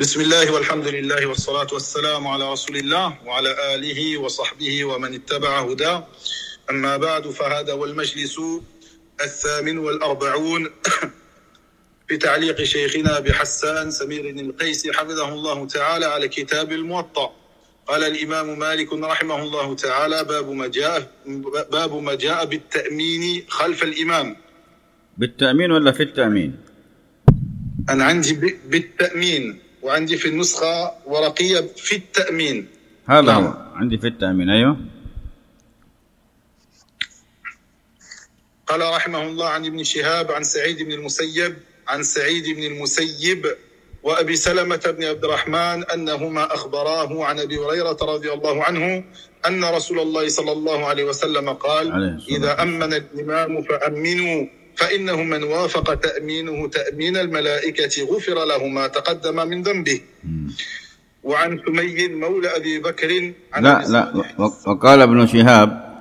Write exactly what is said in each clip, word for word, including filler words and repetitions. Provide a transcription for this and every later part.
بسم الله والحمد لله والصلاة والسلام على رسول الله وعلى آله وصحبه ومن اتبع هداه. أما بعد، فهذا هو المجلس الثامن والأربعون في تعليق شيخنا بحسان سمير القيسي حفظه الله تعالى على كتاب الموطأ. قال الإمام مالك رحمه الله تعالى: باب ما جاء باب ما جاء بالتأمين خلف الإمام. بالتأمين ولا في التأمين؟ أنا عندي بالتأمين، وعندي في النسخة ورقية في التأمين. هذا نعم. هو عندي في التأمين. أيوه. قال رحمه الله: عن ابن شهاب عن سعيد بن المسيب عن سعيد بن المسيب وأبي سلمة بن عبد الرحمن أنهما أخبراه عن أبي هريرة رضي الله عنه أن رسول الله صلى الله عليه وسلم قال: إذا أمن الإمام فأمنوا، فإنه من وافق تأمينه تأمين الملائكة غفر له ما تقدم من ذنبه. وعن سمي مولى أبي بكر عن لا لا وقال ابن شهاب.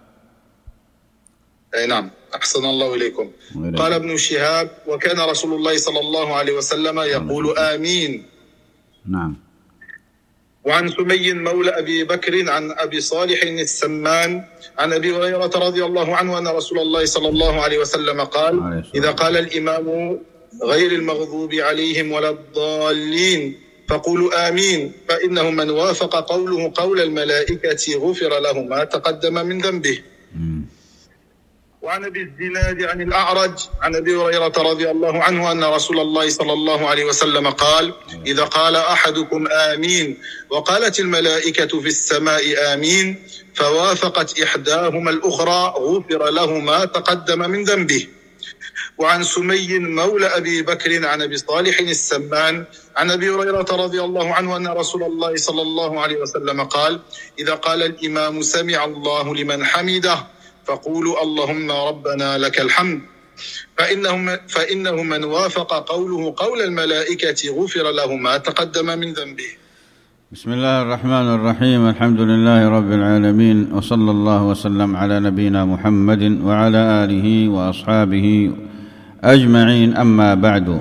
أي نعم، أحسن الله إليكم. قال ابن شهاب: وكان رسول الله صلى الله عليه وسلم يقول آمين. نعم. وعن سمي مولى أبي بكر عن أبي صالح السمان عن أبي هريرة رضي الله عنه أن رسول الله صلى الله عليه وسلم قال: إذا قال الإمام غير المغضوب عليهم ولا الضالين فقولوا آمين، فإنه من وافق قوله قول الملائكة غفر له ما تقدم من ذنبه. وعن أبي الزناد عن الأعرج عن أبي هريرة رضي الله عنه أن رسول الله صلى الله عليه وسلم قال: إذا قال أحدكم آمين وقالت الملائكة في السماء آمين فوافقت إحداهما الأخرى غفر له ما تقدم من ذنبه. وعن سمي مولى أبي بكر عن أبي صالح السمان عن أبي هريرة رضي الله عنه أن رسول الله صلى الله عليه وسلم قال: إذا قال الإمام سمع الله لمن حمده فقولوا اللهم ربنا لك الحمد، فإنه, فإنه من وافق قوله قول الملائكة غفر له ما تقدم من ذنبه. بسم الله الرحمن الرحيم. الحمد لله رب العالمين، وصلى الله وسلم على نبينا محمد وعلى آله وأصحابه أجمعين. أما بعد،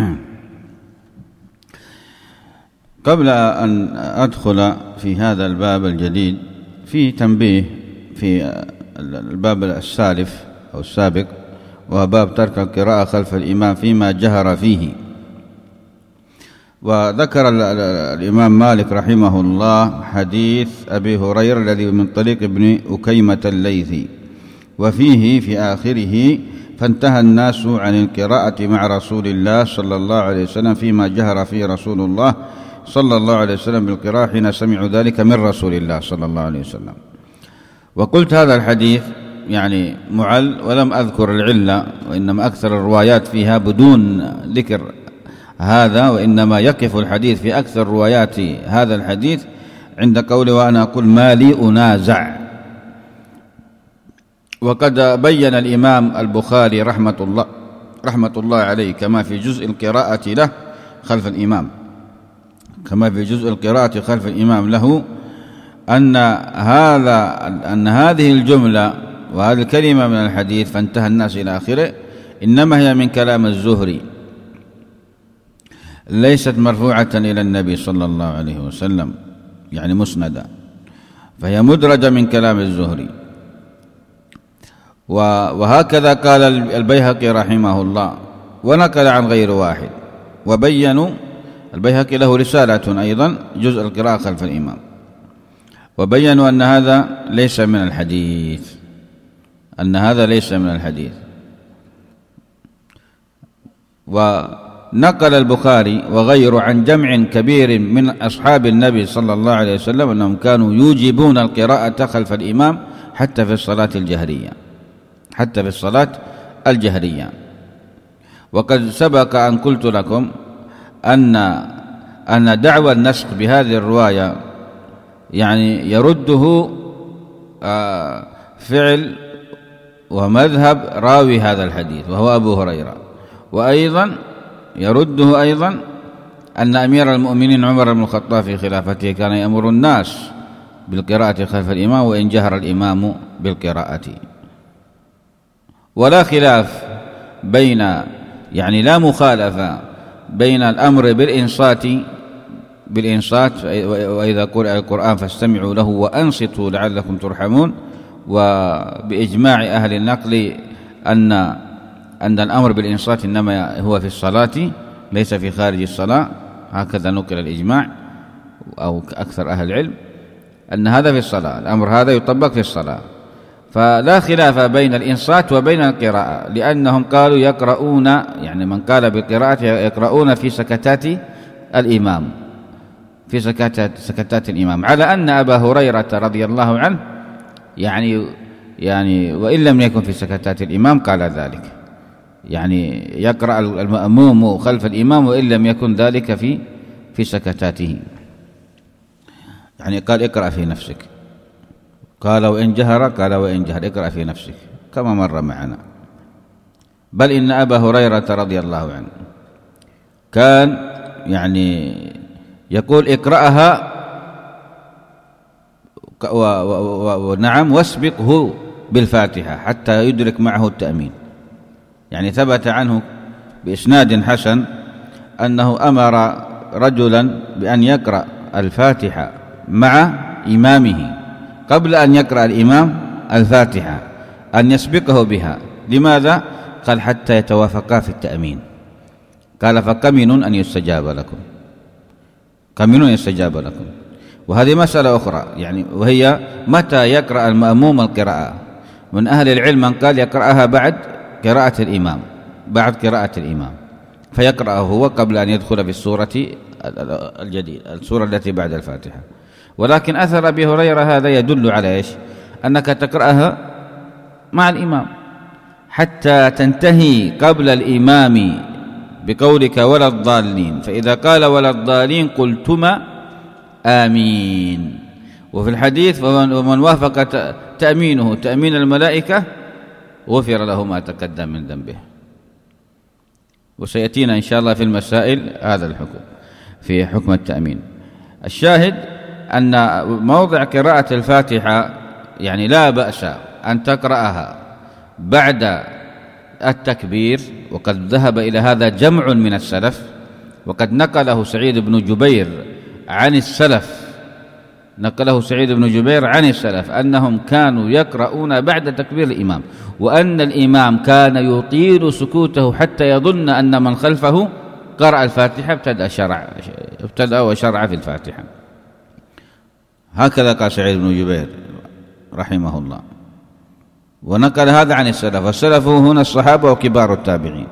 قبل أن أدخل في هذا الباب الجديد في تنبيه في الباب السالف أو السابق، وهو باب ترك القراءة خلف الإمام فيما جهر فيه. وذكر الإمام مالك رحمه الله حديث أبي هريرة الذي من طريق ابن أكيمة الليثي، وفيه في آخره: فانتهى الناس عن القراءة مع رسول الله صلى الله عليه وسلم فيما جهر فيه رسول الله صلى الله عليه وسلم بالقراءة حين سمعوا ذلك من رسول الله صلى الله عليه وسلم. وقلت هذا الحديث يعني معل، ولم أذكر العلة، وإنما أكثر الروايات فيها بدون ذكر هذا، وإنما يقف الحديث في أكثر روايات هذا الحديث عند قولي وأنا أقول ما لي أنازع. وقد بين الإمام البخاري رحمة الله رحمة الله عليه كما في جزء القراءة له خلف الإمام كما في جزء القراءة خلف الإمام له أن هذا أن هذه الجملة وهذه الكلمة من الحديث فانتهى الناس إلى آخره إنما هي من كلام الزهري، ليست مرفوعة إلى النبي صلى الله عليه وسلم، يعني مسندة، فهي مدرجة من كلام الزهري. وهكذا قال البيهقي رحمه الله، ونقل عن غير واحد، وبينوا البيهقي له رسالة أيضا جزء القراءة خلف الإمام، وبينوا أن هذا ليس من الحديث أن هذا ليس من الحديث. ونقل البخاري وغيره عن جمع كبير من أصحاب النبي صلى الله عليه وسلم أنهم كانوا يوجبون القراءة خلف الإمام حتى في الصلاة الجهرية حتى في الصلاة الجهرية. وقد سبق أن قلت لكم أن أن دعوى النسخ بهذه الرواية يعني يرده فعل ومذهب راوي هذا الحديث وهو أبو هريرة، وأيضا يرده أيضا أن أمير المؤمنين عمر بن الخطاب في خلافته كان يأمر الناس بالقراءة خلف الإمام وإن جهر الإمام بالقراءة. ولا خلاف بين يعني لا مخالفة بين الأمر بالإنصات بالإنصات، وإذا قرأ القرآن فاستمعوا له وأنصتوا لعلكم ترحمون. وبإجماع أهل النقل أن أن الأمر بالإنصات إنما هو في الصلاة ليس في خارج الصلاة، هكذا نقل الإجماع أو أكثر أهل العلم أن هذا في الصلاة، الأمر هذا يطبق في الصلاة. فلا خلاف بين الإنصات وبين القراءة، لأنهم قالوا يقرؤون، يعني من قال بالقراءة يقرؤون في سكتات الإمام، في سكتات سكتات الإمام، على أن أبا هريرة رضي الله عنه يعني يعني وإن لم يكن في سكتات الإمام قال ذلك، يعني يقرأ المأموم خلف الإمام وإن لم يكن ذلك في في سكتاته، يعني قال اقرأ في نفسك، قال وإن جهر، قال وإن جهر اقرأ في نفسك كما مر معنا. بل إن أبا هريرة رضي الله عنه كان يعني يقول اقرأها ونعم واسبقه بالفاتحة حتى يدرك معه التأمين. يعني ثبت عنه بإسناد حسن أنه أمر رجلا بأن يقرأ الفاتحة مع إمامه قبل أن يقرأ الإمام الفاتحة، أن يسبقه بها. لماذا؟ قال حتى يتوافقا في التأمين. قال فكمن أن يستجاب لكم، كمن أن يستجاب لكم. وهذه مسألة أخرى، يعني وهي متى يقرأ المأموم القراءة. من أهل العلم من قال يقرأها بعد قراءة الإمام، بعد قراءة الإمام فيقرأه هو قبل أن يدخل في السورة الجديدة، السورة التي بعد الفاتحة. ولكن أثر أبي هريرة هذا يدل على إيش؟ أنك تقرأها مع الإمام حتى تنتهي قبل الإمام بقولك ولا الضالين، فإذا قال ولا الضالين قلتما آمين. وفي الحديث ومن وافق تأمينه تأمين الملائكة غفر له ما تقدم من ذنبه. وسيأتينا إن شاء الله في المسائل هذا الحكم في حكم التأمين. الشاهد أن موضع قراءة الفاتحة يعني لا بأس أن تقرأها بعد التكبير، وقد ذهب إلى هذا جمع من السلف، وقد نقله سعيد بن جبير عن السلف نقله سعيد بن جبير عن السلف أنهم كانوا يقرؤون بعد تكبير الإمام، وأن الإمام كان يطيل سكوته حتى يظن أن من خلفه قرأ الفاتحة ابتدأ شرع ابتدأ وشرع في الفاتحة. هكذا قال سعيد بن جبير رحمه الله، ونقل هذا عن السلف، والسلف هنا الصحابة وكبار التابعين.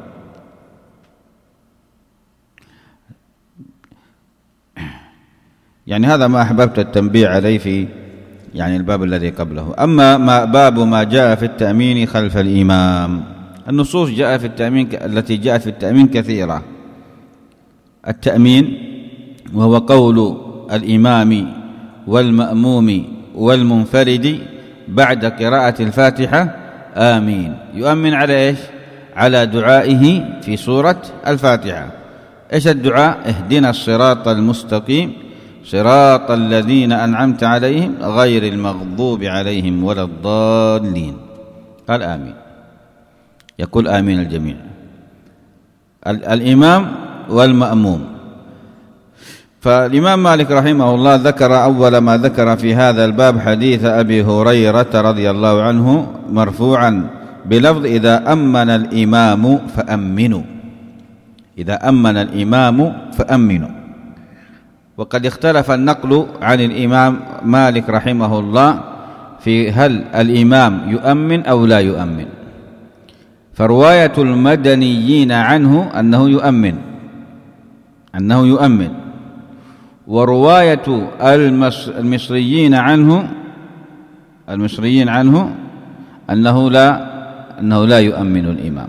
يعني هذا ما أحببت التنبيه عليه في يعني الباب الذي قبله. أما ما باب ما جاء في التأمين خلف الإمام، النصوص جاء في التأمين التي جاءت في التأمين كثيرة. التأمين وهو قول الإمام والمأموم والمنفرد بعد قراءة الفاتحة آمين، يؤمن على إيش؟ على دعائه في سورة الفاتحة. إيش الدعاء؟ اهدنا الصراط المستقيم صراط الذين أنعمت عليهم غير المغضوب عليهم ولا الضالين. قال آمين، يقول آمين الجميع، الإمام والمأموم. فالإمام مالك رحمه الله ذكر أول ما ذكر في هذا الباب حديث أبي هريرة رضي الله عنه مرفوعا بلفظ إذا أمن الإمام فأمنوا، إذا أمن الإمام فأمنوا. وقد اختلف النقل عن الإمام مالك رحمه الله في هل الإمام يؤمن أو لا يؤمن. فرواية المدنيين عنه أنه يؤمن أنه يؤمن ورواية المصريين عنه المصريين عنه أنه لا أنه لا يؤمن الإمام.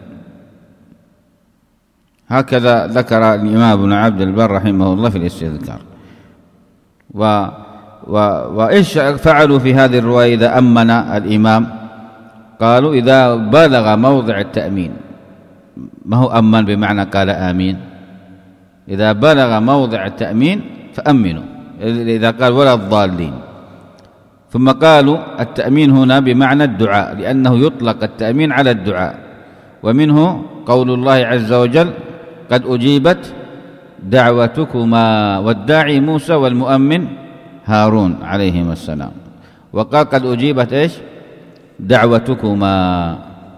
هكذا ذكر الإمام ابن عبد البر رحمه الله في الاستذكار. و و وإيش فعلوا في هذه الرواية إذا أمن الإمام؟ قالوا إذا بلغ موضع التأمين، ما هو أمن بمعنى قال آمين، إذا بلغ موضع التأمين فأمنوا، إذا قال ولا الضالين. ثم قالوا التأمين هنا بمعنى الدعاء، لأنه يطلق التأمين على الدعاء، ومنه قول الله عز وجل قد أجيبت دعوتكما، والداعي موسى والمؤمن هارون عليهما السلام. وقال قد أجيبت إيش؟ دعوتكما.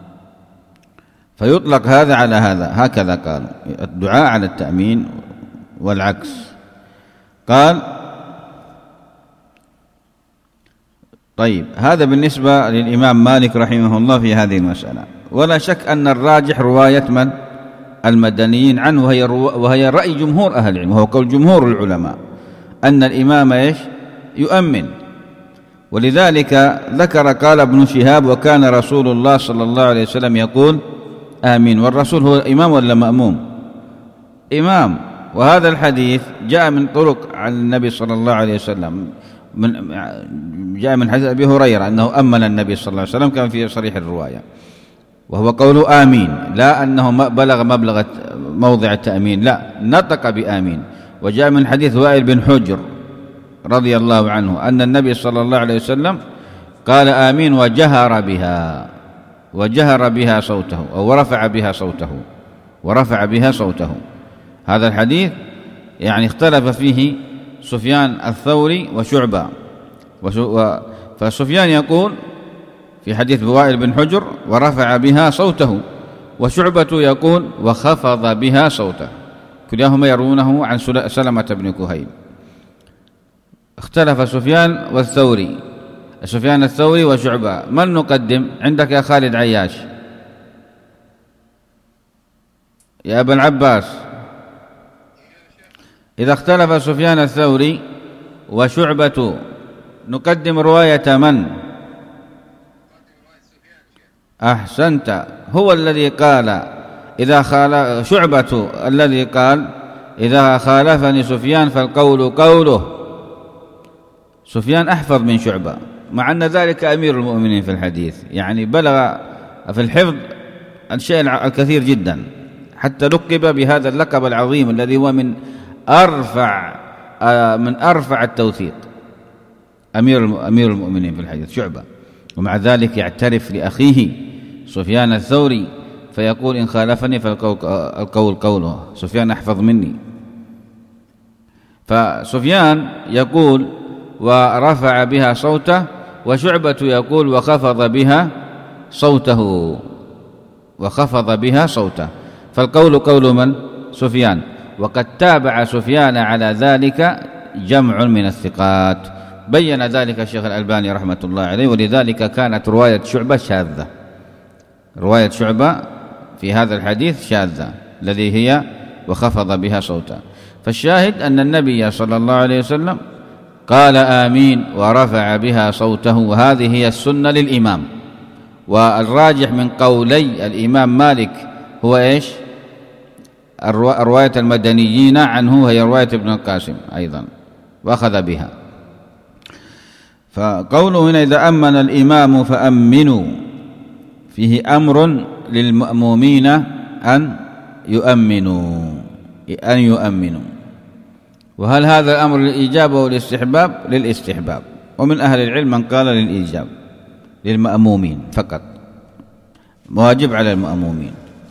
فيطلق هذا على هذا، هكذا قالوا، الدعاء على التأمين والعكس. قال طيب، هذا بالنسبة للإمام مالك رحمه الله في هذه المسألة. ولا شك أن الراجح رواية من؟ المدنيين عنه، وهي, وهي رأي جمهور أهل العلم، وهو قول جمهور العلماء أن الإمام إيش؟ يؤمن. ولذلك ذكر قال ابن شهاب: وكان رسول الله صلى الله عليه وسلم يقول آمين. والرسول هو إمام ولا مأموم؟ إمام. وهذا الحديث جاء من طرق عن النبي صلى الله عليه وسلم، من جاء من حديث أبي هريرة أنه أمن النبي صلى الله عليه وسلم، كان في صريح الرواية، وهو قوله آمين، لا أنه بلغ مبلغ موضع التأمين، لا، نطق بآمين. وجاء من حديث وائل بن حجر رضي الله عنه أن النبي صلى الله عليه وسلم قال آمين وجهر بها، وجهر بها صوته، أو ورفع بها صوته، ورفع بها صوته. هذا الحديث يعني اختلف فيه سفيان الثوري وشعبة. فسفيان يقول في حديث وائل بن حجر ورفع بها صوته، وشعبة يقول وخفض بها صوته، كلاهما يروونه عن سلمة بن كهيل. اختلف سفيان والثوري، سفيان الثوري وشعبة، من نقدم عندك يا خالد عياش؟ يا أبا العباس، إذا اختلف سفيان الثوري وشعبة نقدم رواية من؟ أحسنت، هو الذي قال إذا خالف شعبة، الذي قال إذا خالفني سفيان فالقول قوله. سفيان أحفظ من شعبة، مع أن ذلك أمير المؤمنين في الحديث، يعني بلغ في الحفظ الشيء الكثير جدا، حتى لقب بهذا اللقب العظيم الذي هو من أرفع من أرفع التوثيق، أمير أمير المؤمنين في الحديث شعبة. ومع ذلك يعترف لأخيه سفيان الثوري فيقول إن خالفني فالقول قوله. سفيان أحفظ مني. فسفيان يقول ورفع بها صوته، وشعبة يقول وخفض بها صوته، وخفض بها صوته، فالقول قول من؟ سفيان. وقد تابع سفيان على ذلك جمع من الثقات، بين ذلك الشيخ الألباني رحمة الله عليه. ولذلك كانت رواية شعبة شاذة، رواية شعبة في هذا الحديث شاذة، الذي هي وخفض بها صوته. فالشاهد أن النبي صلى الله عليه وسلم قال آمين ورفع بها صوته، وهذه هي السنة للإمام. والراجح من قولي الإمام مالك هو إيش؟ الرواية المدنيين عنه هي رواية ابن القاسم أيضا، وأخذ بها. فقوله هنا إذا أمن الإمام فأمنوا، فيه أمر للمأمومين أن يؤمنوا، أن يؤمنوا. وهل هذا الأمر للإيجاب أو للاستحباب؟ للاستحباب. ومن أهل العلم من قال للإيجاب، للمأمومين فقط، واجب على المأمومين،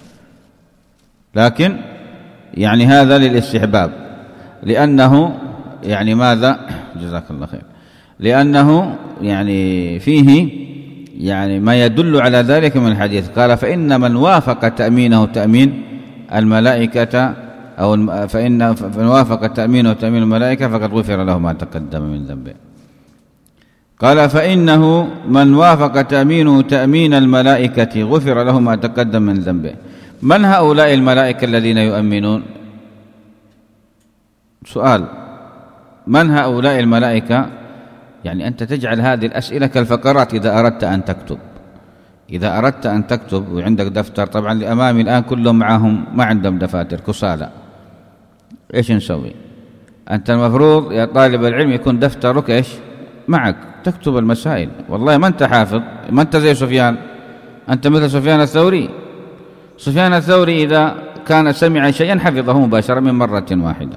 لكن يعني هذا للاستحباب، لأنه يعني ماذا؟ جزاك الله خير. لأنه يعني فيه يعني ما يدل على ذلك من الحديث. قال فإن من وافق تأمينه تأمين الملائكة أو فإن من وافق تأمينه تأمين الملائكة فقد غفر له ما تقدم من ذنبه. قال فإنه من وافق تأمينه تأمين الملائكة غفر له ما تقدم من ذنبه. من هؤلاء الملائكة الذين يؤمنون؟ سؤال، من هؤلاء الملائكة؟ يعني أنت تجعل هذه الأسئلة كالفقرات إذا أردت أن تكتب. إذا أردت أن تكتب وعندك دفتر، طبعا لأمامي الآن كلهم معهم ما عندهم دفاتر كسالى، إيش نسوي؟ أنت المفروض يا طالب العلم يكون دفترك إيش معك، تكتب المسائل. والله ما أنت حافظ، ما أنت زي سفيان، أنت مثل سفيان الثوري. سفيان الثوري إذا كان سمع شيئا حفظه مباشرة من مرة واحدة،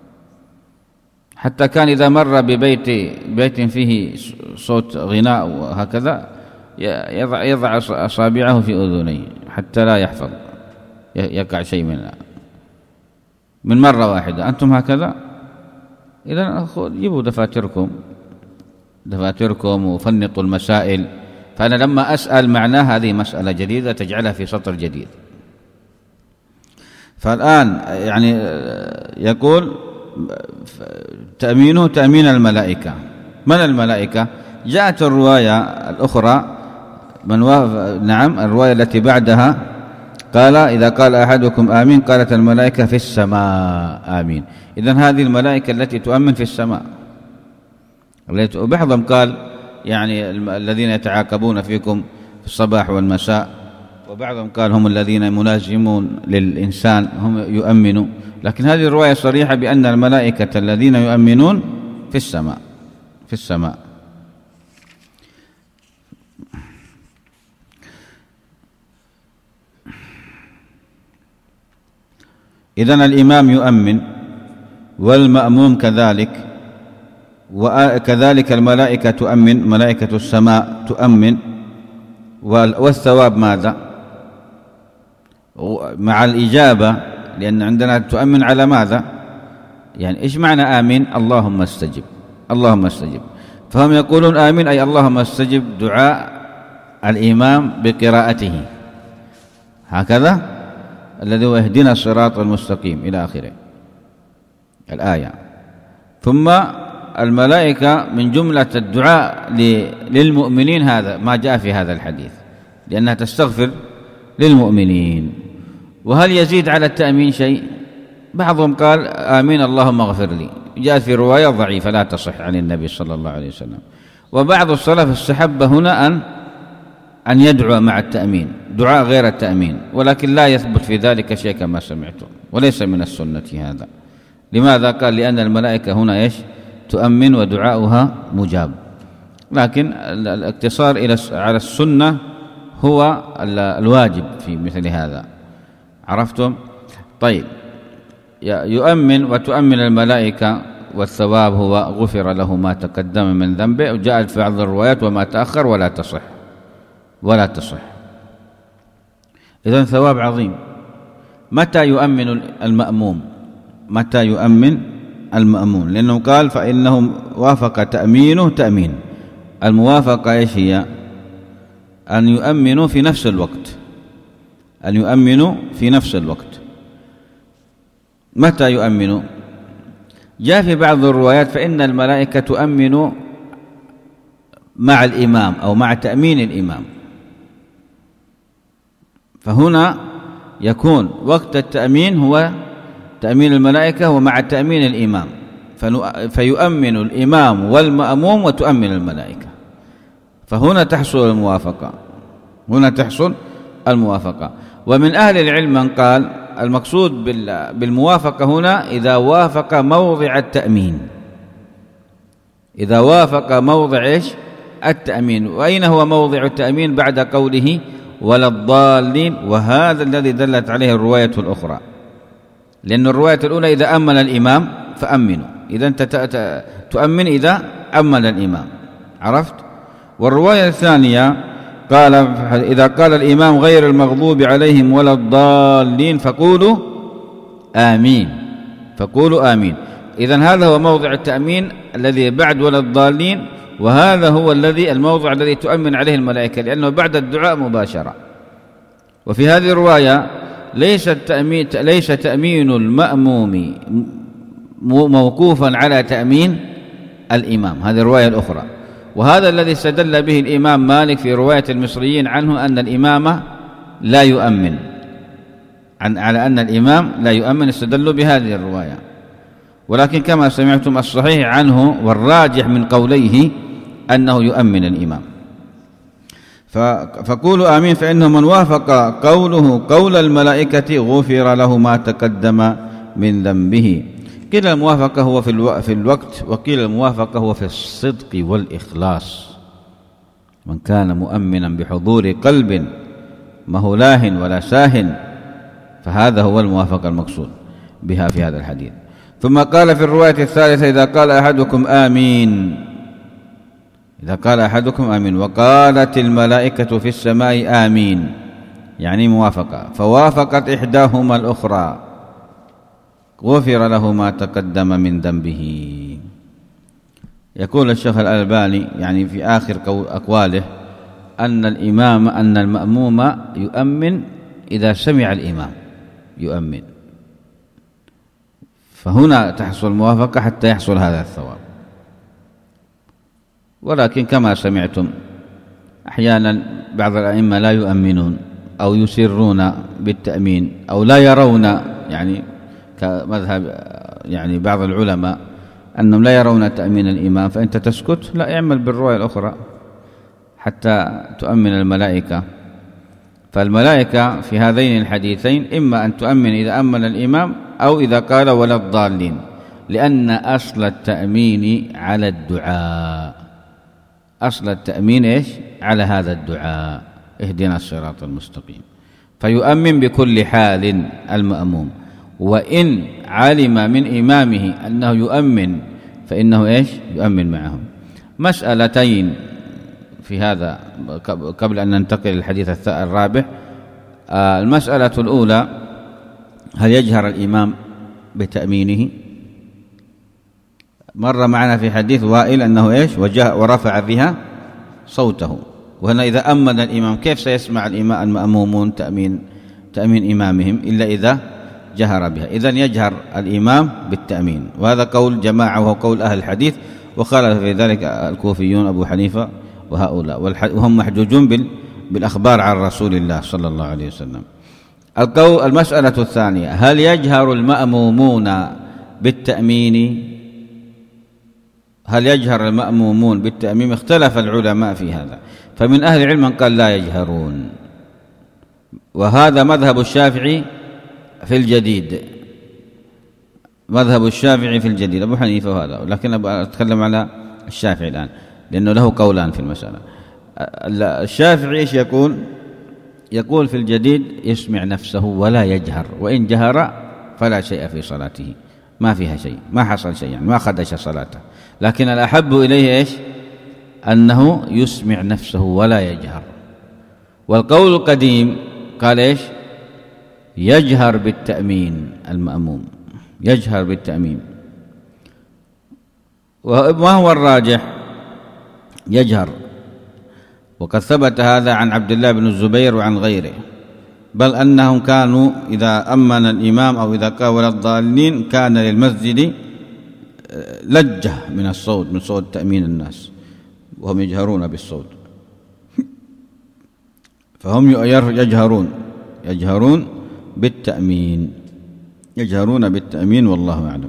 حتى كان إذا مر ببيت بيت فيه صوت غناء وهكذا يضع, يضع أصابعه في أذنيه حتى لا يحفظ يقع شيء منها. من مرة واحدة. أنتم هكذا؟ إذن جيبوا دفاتركم دفاتركم وفنطوا المسائل. فأنا لما أسأل معناه هذه مسألة جديدة تجعلها في سطر جديد. فالآن يعني يقول تأمينه تأمين الملائكة. من الملائكة؟ جاءت الرواية الأخرى من وافق نعم الرواية التي بعدها قال إذا قال أحدكم آمين قالت الملائكة في السماء آمين. إذن هذه الملائكة التي تؤمن في السماء. وبعضهم قال يعني الذين يتعاقبون فيكم في الصباح والمساء، وبعضهم قال هم الذين ملازمون للإنسان هم يؤمنوا. لكن هذه الرواية صريحة بأن الملائكة الذين يؤمنون في السماء في السماء. إذن الإمام يؤمن والمأموم كذلك، وكذلك الملائكة تؤمن، ملائكة السماء تؤمن. والثواب ماذا؟ مع الإجابة، لأن عندنا تؤمن على ماذا؟ يعني إيش معنى آمين؟ اللهم استجب، اللهم استجب. فهم يقولون آمين أي اللهم استجب دعاء الإمام بقراءته هكذا الذي هو اهدنا الصراط المستقيم إلى آخره الآية. ثم الملائكة من جملة الدعاء للمؤمنين هذا ما جاء في هذا الحديث، لأنها تستغفر للمؤمنين. وهل يزيد على التأمين شيء؟ بعضهم قال آمين اللهم اغفر لي، جاءت في رواية ضعيفة لا تصح عن النبي صلى الله عليه وسلم. وبعض السلف استحب هنا أن أن يدعو مع التأمين دعاء غير التأمين، ولكن لا يثبت في ذلك شيء كما سمعتم، وليس من السنة هذا. لماذا؟ قال لأن الملائكة هنا إيش؟ تؤمن ودعاؤها مجاب. لكن الاقتصار إلى على السنة هو الواجب في مثل هذا. عرفتم؟ طيب، يؤمن وتؤمن الملائكة، والثواب هو غفر له ما تقدم من ذنبه. وجاءت في بعض الروايات وما تأخر ولا تصح ولا تصح. إذن ثواب عظيم. متى يؤمن المأموم؟ متى يؤمن المأمون؟ لأنه قال فإنه وافق تأمينه تأمين. الموافقة إيش هي؟ أن يؤمنوا في نفس الوقت، أن يؤمنوا في نفس الوقت. متى يؤمنوا؟ جاء في بعض الروايات فإن الملائكة تؤمن مع الإمام أو مع تأمين الإمام. فهنا يكون وقت التأمين هو تأمين الملائكة ومع تأمين الإمام، فيؤمن الإمام والمأموم وتؤمن الملائكة. فهنا تحصل الموافقة، هنا تحصل الموافقة. ومن أهل العلم من قال المقصود بالموافقة هنا إذا وافق موضع التأمين، إذا وافق موضع إيش؟ التأمين. وأين هو موضع التأمين بعد قوله ولا الضالين؟ وهذا الذي دلت عليه الرواية الأخرى، لأن الرواية الأولى إذا أمن الإمام فأمنوا، إذا أنت تؤمن إذا أمن الإمام. عرفت؟ والرواية الثانية قال إذا قال الإمام غير المغضوب عليهم ولا الضالين فقولوا آمين، فقولوا آمين. إذن هذا هو موضع التأمين الذي بعد ولا الضالين، وهذا هو الذي الموضع الذي تؤمن عليه الملائكة، لأنه بعد الدعاء مباشرة. وفي هذه الرواية ليس التأمين ليس تأمين المأموم موقوفا على تأمين الإمام، هذه الرواية الأخرى. وهذا الذي استدل به الإمام مالك في رواية المصريين عنه أن الإمام لا يؤمن، عن على أن الإمام لا يؤمن، استدلوا بهذه الرواية. ولكن كما سمعتم الصحيح عنه والراجح من قوليه أنه يؤمن الإمام. فقولوا آمين فإنه من وافق قوله قول الملائكة غفر له ما تقدم من ذنبه. قيل الموافقة هو في, الو... في الوقت، وقيل الموافقة هو في الصدق والإخلاص. من كان مؤمنا بحضور قلب ما هو لاه ولا ساه، فهذا هو الموافقة المقصود بها في هذا الحديث. ثم قال في الرواية الثالثة إذا قال أحدكم آمين، إذا قال أحدكم آمين وقالت الملائكة في السماء آمين، يعني موافقة، فوافقت إحداهما الأخرى. غفر له ما تقدم من ذنبه. يقول الشيخ الألباني يعني في آخر أقواله أن الإمام أن المأموم يؤمن إذا سمع الإمام يؤمن، فهنا تحصل الموافقة حتى يحصل هذا الثواب. ولكن كما سمعتم أحيانا بعض الأئمة لا يؤمنون أو يسرون بالتأمين أو لا يرون، يعني كمذهب يعني بعض العلماء أنهم لا يرون تأمين الإمام، فأنت تسكت، لا اعمل بالرواية الأخرى حتى تؤمن الملائكة. فالملائكة في هذين الحديثين إما أن تؤمن إذا أمن الإمام أو إذا قال ولا الضالين، لأن أصل التأمين على الدعاء، أصل التأمين إيش؟ على هذا الدعاء، اهدنا الصراط المستقيم. فيؤمن بكل حال المأموم، وإن علم من إمامه أنه يؤمن فإنه إيش؟ يؤمن معهم. مسألتين في هذا قبل أن ننتقل للحديث الرابع. المسألة الأولى: هل يجهر الإمام بتأمينه؟ مر معنا في حديث وائل أنه إيش؟ وجاء ورفع بها صوته. وهنا إذا أمن الإمام كيف سيسمع الإمام المأمومون تأمين تأمين إمامهم إلا إذا جهر بها؟ إذن يجهر الإمام بالتأمين، وهذا قول جماعة وهو قول أهل الحديث، وخالف في ذلك الكوفيون أبو حنيفة وهؤلاء، وهم محجوجون بالأخبار عن رسول الله صلى الله عليه وسلم. القول المسألة الثانية: هل يجهر المأمومون بالتأمين؟ هل يجهر المأمومون بالتأمين؟ اختلف العلماء في هذا، فمن أهل العلم من قال لا يجهرون، وهذا مذهب الشافعي في الجديد، مذهب الشافعي في الجديد أبو حنيفة وهذا، لكن أتكلم على الشافعي الآن لأنه له قولان في المسألة. الشافعي إيش يقول؟ يقول في الجديد يسمع نفسه ولا يجهر، وإن جهر فلا شيء في صلاته، ما فيها شيء، ما حصل شيء، يعني ما خدش صلاته، لكن الأحب إليه إيش؟ أنه يسمع نفسه ولا يجهر. والقول القديم قال إيش؟ يجهر بالتأمين، المأموم يجهر بالتأمين. وما هو الراجح؟ يجهر، وقد ثبت هذا عن عبد الله بن الزبير وعن غيره، بل أنهم كانوا إذا أمن الإمام أو إذا قال ولا الضالين كان للمسجد لجة من الصوت، من صوت تأمين الناس، وهم يجهرون بالصوت، فهم يجهرون يجهرون بالتأمين يجهرون بالتأمين والله أعلم.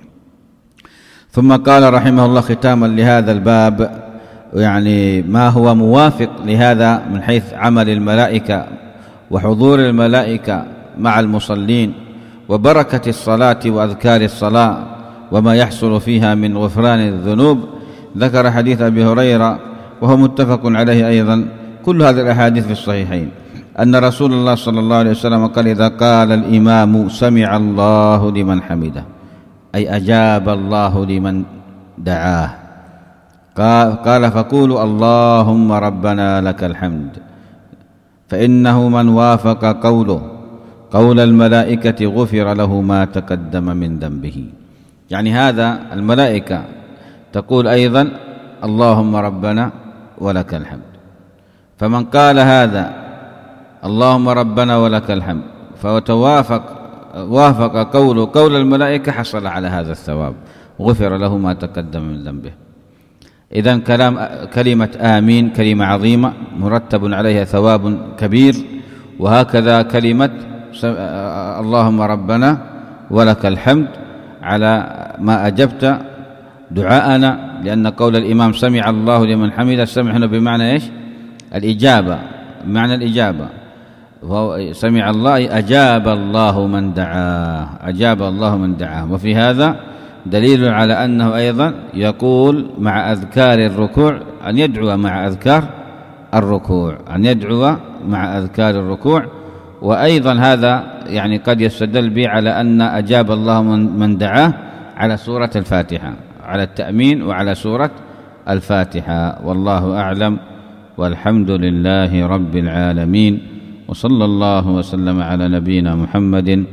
ثم قال رحمه الله ختاما لهذا الباب، يعني ما هو موافق لهذا من حيث عمل الملائكة وحضور الملائكة مع المصلين وبركة الصلاة وأذكار الصلاة وما يحصل فيها من غفران الذنوب. ذكر حديث أبي هريرة وهو متفق عليه أيضا، كل هذه الأحاديث في الصحيحين، أن رسول الله صلى الله عليه وسلم قال: إذا قال الإمام سمع الله لمن حمده، أي أجاب الله لمن دعاه، قال فقولوا اللهم ربنا لك الحمد، فإنه من وافق قوله قول الملائكة غفر له ما تقدم من ذنبه. يعني هذا الملائكة تقول أيضا اللهم ربنا ولك الحمد، فمن قال هذا اللهم ربنا ولك الحمد فتوافق وافق قوله قول الملائكة حصل على هذا الثواب، غفر له ما تقدم من ذنبه. إذن كلام كلمة آمين كلمة عظيمة مرتب عليها ثواب كبير، وهكذا كلمة اللهم ربنا ولك الحمد على ما أجبت دعاءنا، لأن قول الإمام سمع الله لمن حمده، سمع هنا بمعنى إيش؟ الإجابة، بمعنى الإجابة، وهو سمع الله أجاب الله من دعاه، أجاب الله من دعاه. وفي هذا دليل على أنه أيضا يقول مع أذكار الركوع أن يدعو مع أذكار الركوع أن يدعو مع أذكار الركوع. وأيضا هذا يعني قد يستدل به على أن أجاب الله من دعاه على سورة الفاتحة، على التأمين وعلى سورة الفاتحة. والله أعلم، والحمد لله رب العالمين، وصلى الله وسلم على نبينا محمد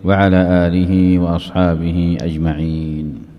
وعلى آله وأصحابه أجمعين.